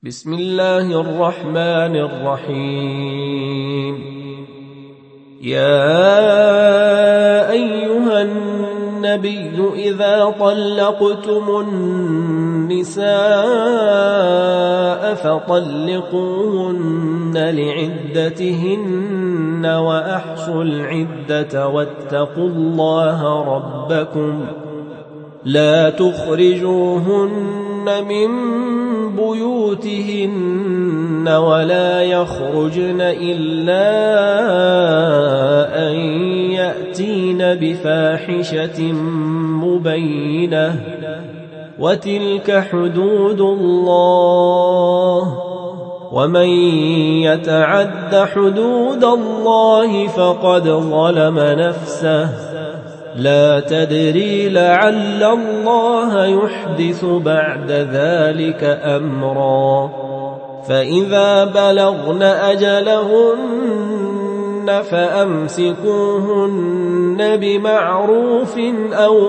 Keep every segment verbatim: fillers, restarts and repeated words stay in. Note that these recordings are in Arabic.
بسم الله الرحمن الرحيم. يا أيها النبي إذا طلقتم النساء فطلقوهن لعدتهن وأحصوا العدة واتقوا الله ربكم لا تخرجوهن من بيوتهن ولا يخرجن إلا أن يأتين بفاحشة مبينة وتلك حدود الله ومن يتعد حدود الله فقد ظلم نفسه لا تدري لعل الله يحدث بعد ذلك أمرا فإذا بلغن أجلهن فأمسكوهن بمعروف أو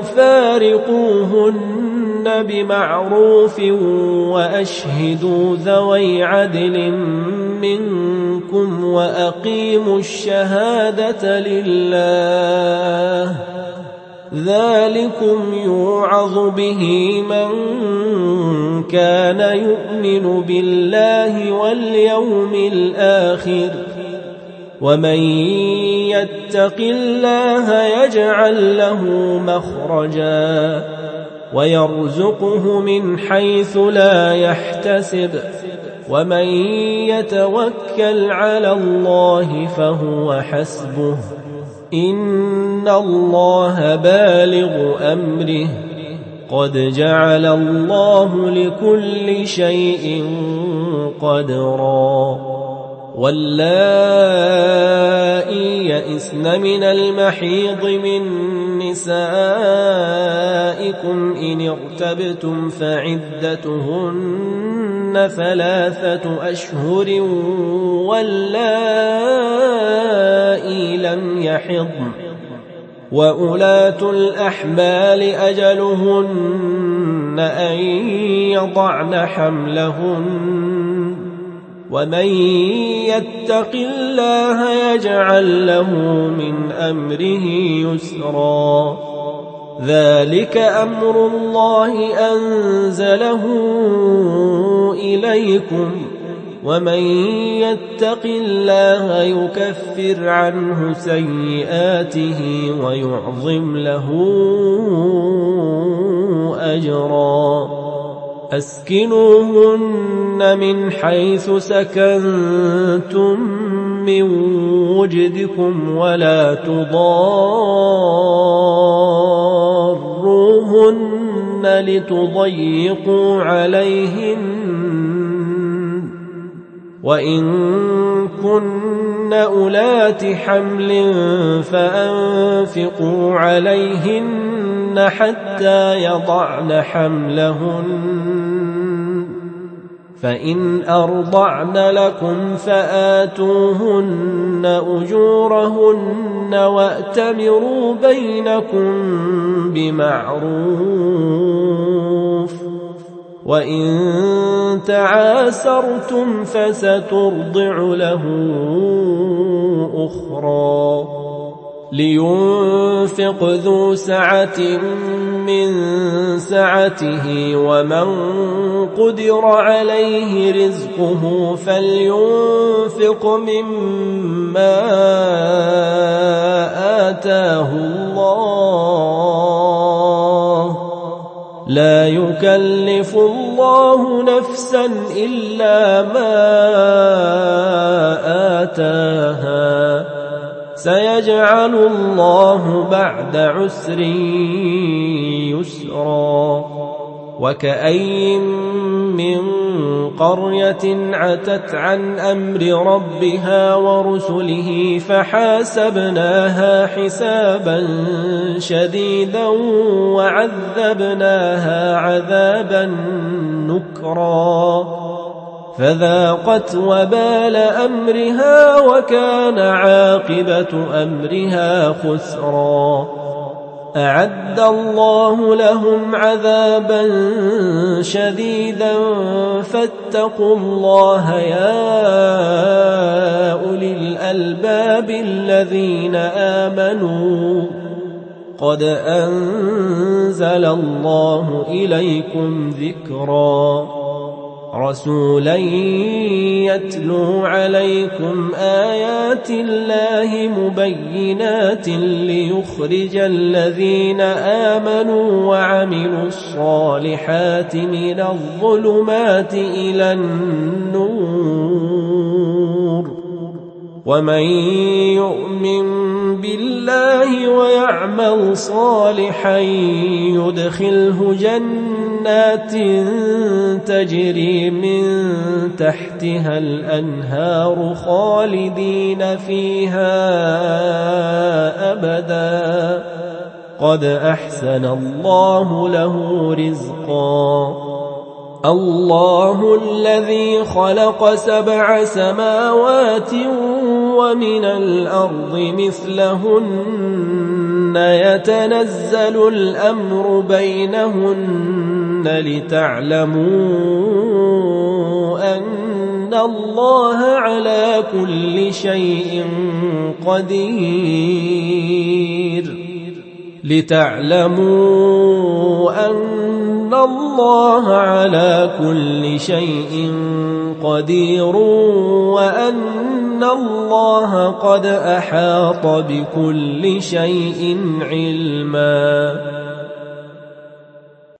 فارقوهن بمعروف وأشهدوا ذوي عدل منكم وأقيموا الشهادة لله ذلكم يوعظ به من كان يؤمن بالله واليوم الآخر ومن يتق الله يجعل له مخرجا ويرزقه من حيث لا يحتسب ومن يتوكل على الله فهو حسبه إن الله بالغ أمره قد جعل الله لكل شيء قدرا واللائي يئسن من المحيض من نسائكم إن ارتبتم فعدتهن ثلاثة أشهر واللائي لم يحضن وأولاة الأحمال أجلهن أن يضعن حملهن ومن يتق الله يجعل له من أمره يسرا ذلك أمر الله أنزله إليكم ومن يتق الله يكفر عنه سيئاته ويعظم له أجرا أسكنوهن من حيث سكنتم من وجدكم ولا تضاروهن لتضيقوا عليهن وإن كن أولات حمل فأنفقوا عليهن حتى يضعن حملهن فإن أرضعن لكم فآتوهن أجورهن وأتمروا بينكم بمعروف وإن تعاسرتم فسترضع له أخرى لينفق ذو سعة من سعته ومن قدر عليه رزقه فلينفق مما آتاه الله لا يكلف الله نفسا إلا ما آتاها سيجعل الله بعد عسر يسرا وكأين من قرية عتت عن أمر ربها ورسله فحاسبناها حسابا شديدا وعذبناها عذابا نكرا فذاقت وبال أمرها وكان عاقبة أمرها خسرا أعد الله لهم عذابا شديدا فاتقوا الله يا أولي الألباب الذين آمنوا قد أنزل الله إليكم ذكرا رسولا يتلو عليكم آيات الله مبينات ليخرج الذين آمنوا وعملوا الصالحات من الظلمات إلى النور ومن يؤمن بالله ويعمل صالحا يدخله جنات تجري من تحتها الأنهار خالدين فيها أبدا قد أحسن الله له رزقا الله الذي خلق سبع سماوات ومن الأرض مثلهن يتنزل الأمر بينهن لتعلموا أن الله على كل شيء قدير لتعلموا أن الله على كل شيء قدير وأن الله قد أحاط بكل شيء علما